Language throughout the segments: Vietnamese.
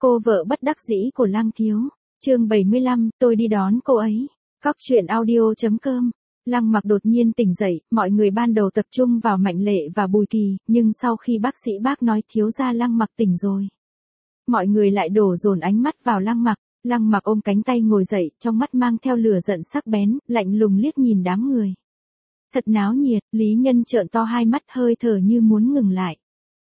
Cô vợ bất đắc dĩ của Lăng Thiếu. Chương 75, tôi đi đón cô ấy. Cóc truyện audio.com. Lăng Mặc đột nhiên tỉnh dậy, mọi người ban đầu tập trung vào Mạnh Lệ và Bùi Kỳ, nhưng sau khi bác nói thiếu gia Lăng Mặc tỉnh rồi, mọi người lại đổ dồn ánh mắt vào Lăng Mặc. Lăng Mặc ôm cánh tay ngồi dậy, trong mắt mang theo lửa giận sắc bén, lạnh lùng liếc nhìn đám người. Thật náo nhiệt, Lý Nhân trợn to hai mắt, hơi thở như muốn ngừng lại.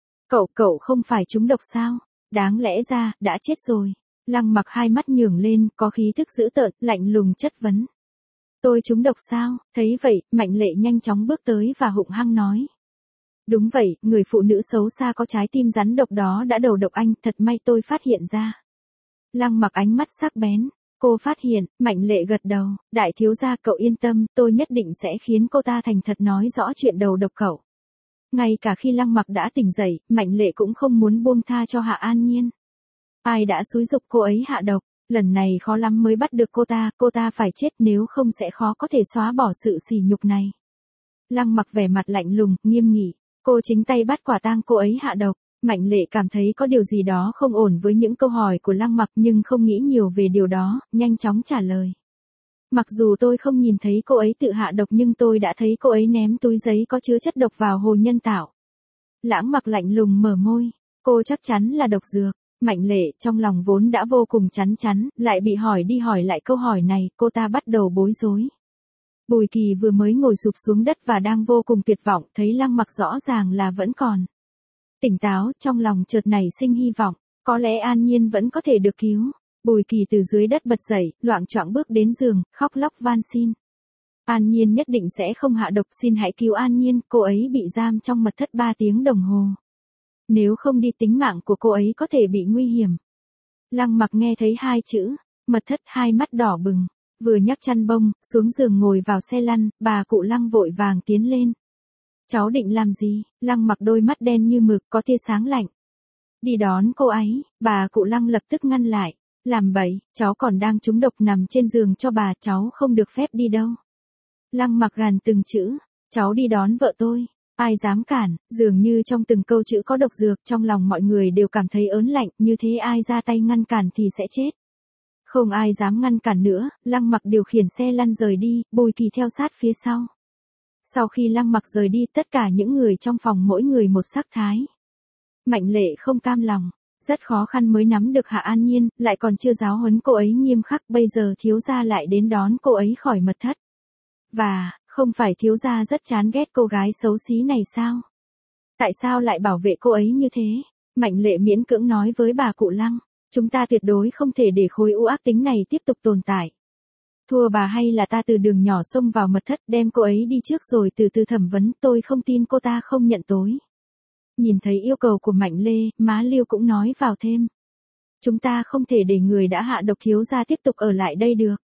Cậu không phải trúng độc sao? Đáng lẽ ra, đã chết rồi. Lăng Mặc hai mắt nhướng lên, có khí thức dữ tợn, lạnh lùng chất vấn. Tôi trúng độc sao? Thấy vậy, Mạnh Lệ nhanh chóng bước tới và hung hăng nói. Đúng vậy, người phụ nữ xấu xa có trái tim rắn độc đó đã đầu độc anh, thật may tôi phát hiện ra. Lăng Mặc ánh mắt sắc bén. Cô phát hiện, Mạnh Lệ gật đầu, đại thiếu gia cậu yên tâm, tôi nhất định sẽ khiến cô ta thành thật nói rõ chuyện đầu độc cậu. Ngay cả khi Lăng Mặc đã tỉnh dậy, Mạnh Lệ cũng không muốn buông tha cho Hạ An Nhiên. Ai đã xúi giục cô ấy hạ độc, lần này khó lắm mới bắt được cô ta phải chết, nếu không sẽ khó có thể xóa bỏ sự sỉ nhục này. Lăng Mặc vẻ mặt lạnh lùng, nghiêm nghị, cô chính tay bắt quả tang cô ấy hạ độc. Mạnh Lệ cảm thấy có điều gì đó không ổn với những câu hỏi của Lăng Mặc, nhưng không nghĩ nhiều về điều đó, nhanh chóng trả lời. Mặc dù tôi không nhìn thấy cô ấy tự hạ độc nhưng tôi đã thấy cô ấy ném túi giấy có chứa chất độc vào hồ nhân tạo. Lãng Mặc lạnh lùng mở môi, cô chắc chắn là độc dược. Mạnh Lệ trong lòng vốn đã vô cùng chắn, lại bị hỏi đi hỏi lại câu hỏi này, cô ta bắt đầu bối rối. Bùi Kỳ vừa mới ngồi sụp xuống đất và đang vô cùng tuyệt vọng, thấy Lăng Mặc rõ ràng là vẫn còn tỉnh táo, trong lòng chợt nảy sinh hy vọng, có lẽ An Nhiên vẫn có thể được cứu. Bùi Kỳ từ dưới đất bật dậy, loạng choạng bước đến giường, khóc lóc van xin. An Nhiên nhất định sẽ không hạ độc, xin hãy cứu An Nhiên, cô ấy bị giam trong mật thất 3 tiếng đồng hồ. Nếu không đi tính mạng của cô ấy có thể bị nguy hiểm. Lăng Mặc nghe thấy hai chữ, mật thất, hai mắt đỏ bừng, vừa nhắc chăn bông, xuống giường ngồi vào xe lăn, bà cụ Lăng vội vàng tiến lên. Cháu định làm gì? Lăng Mặc đôi mắt đen như mực, có tia sáng lạnh. Đi đón cô ấy, bà cụ Lăng lập tức ngăn lại. Làm bậy, cháu còn đang trúng độc nằm trên giường cho bà, cháu không được phép đi đâu. Lăng Mặc gàn từng chữ, cháu đi đón vợ tôi. Ai dám cản, dường như trong từng câu chữ có độc dược, trong lòng mọi người đều cảm thấy ớn lạnh, như thế ai ra tay ngăn cản thì sẽ chết. Không ai dám ngăn cản nữa, Lăng Mặc điều khiển xe lăn rời đi, Bùi Kỳ theo sát phía sau. Sau khi Lăng Mặc rời đi, tất cả những người trong phòng mỗi người một sắc thái. Mạnh Lệ không cam lòng, rất khó khăn mới nắm được Hạ An Nhiên, lại còn chưa giáo huấn cô ấy nghiêm khắc, bây giờ thiếu gia lại đến đón cô ấy khỏi mật thất. Và, không phải thiếu gia rất chán ghét cô gái xấu xí này sao? Tại sao lại bảo vệ cô ấy như thế? Mạnh Lệ miễn cưỡng nói với bà cụ Lăng, chúng ta tuyệt đối không thể để khối u ác tính này tiếp tục tồn tại. Thua bà hay là ta từ đường nhỏ xông vào mật thất đem cô ấy đi trước rồi từ từ thẩm vấn, tôi không tin cô ta không nhận tối. Nhìn thấy yêu cầu của Mạnh Lê, má Lưu cũng nói vào thêm. Chúng ta không thể để người đã hạ độc thiếu gia tiếp tục ở lại đây được.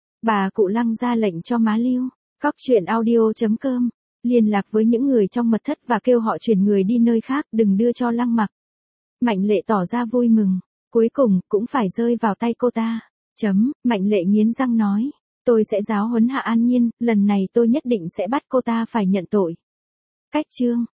Bà cụ Lăng ra lệnh cho má Lưu. Cóc truyện audio.com. Liên lạc với những người trong mật thất và kêu họ chuyển người đi nơi khác, đừng đưa cho Lăng Mặc. Mạnh Lệ tỏ ra vui mừng. Cuối cùng, cũng phải rơi vào tay cô ta. Mạnh Lệ nghiến răng nói. Tôi sẽ giáo huấn Hạ An Nhiên, lần này tôi nhất định sẽ bắt cô ta phải nhận tội. Cách chương.